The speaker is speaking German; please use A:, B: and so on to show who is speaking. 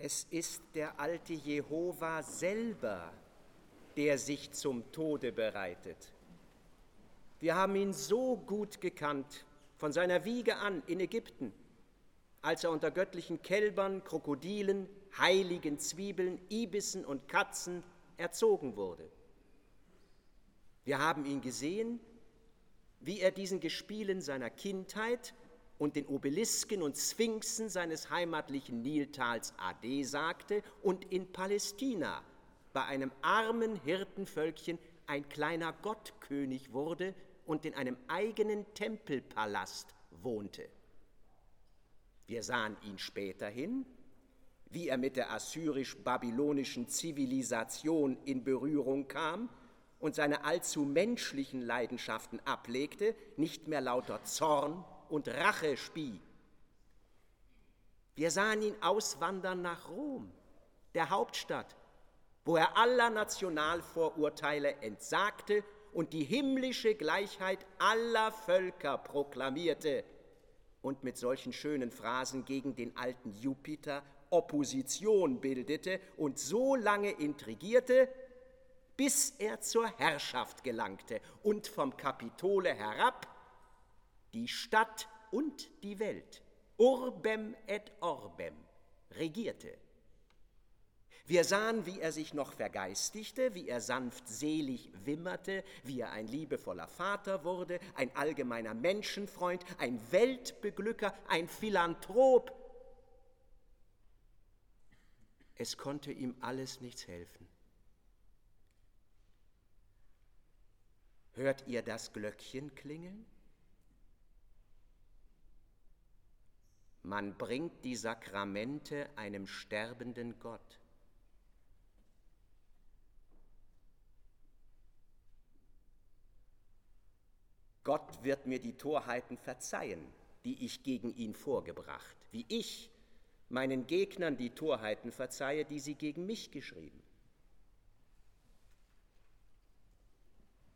A: Es ist der alte Jehova selber, der sich zum Tode bereitet. Wir haben ihn so gut gekannt, von seiner Wiege an in Ägypten, als er unter göttlichen Kälbern, Krokodilen, heiligen Zwiebeln, Ibissen und Katzen erzogen wurde. Wir haben ihn gesehen, wie er diesen Gespielen seiner Kindheit und den Obelisken und Sphinxen seines heimatlichen Niltals Ade sagte und in Palästina bei einem armen Hirtenvölkchen ein kleiner Gottkönig wurde und in einem eigenen Tempelpalast wohnte. Wir sahen ihn späterhin, wie er mit der assyrisch-babylonischen Zivilisation in Berührung kam und seine allzu menschlichen Leidenschaften ablegte, nicht mehr lauter Zorn und Rache spie. Wir sahen ihn auswandern nach Rom, der Hauptstadt, wo er aller Nationalvorurteile entsagte und die himmlische Gleichheit aller Völker proklamierte und mit solchen schönen Phrasen gegen den alten Jupiter Opposition bildete und so lange intrigierte, bis er zur Herrschaft gelangte und vom Kapitole herab die Stadt und die Welt, urbem et orbem, regierte. Wir sahen, wie er sich noch vergeistigte, wie er sanftselig wimmerte, wie er ein liebevoller Vater wurde, ein allgemeiner Menschenfreund, ein Weltbeglücker, ein Philanthrop. Es konnte ihm alles nichts helfen. Hört ihr das Glöckchen klingeln? Man bringt die Sakramente einem sterbenden Gott. Gott wird mir die Torheiten verzeihen, die ich gegen ihn vorgebracht, wie ich meinen Gegnern die Torheiten verzeihe, die sie gegen mich geschrieben.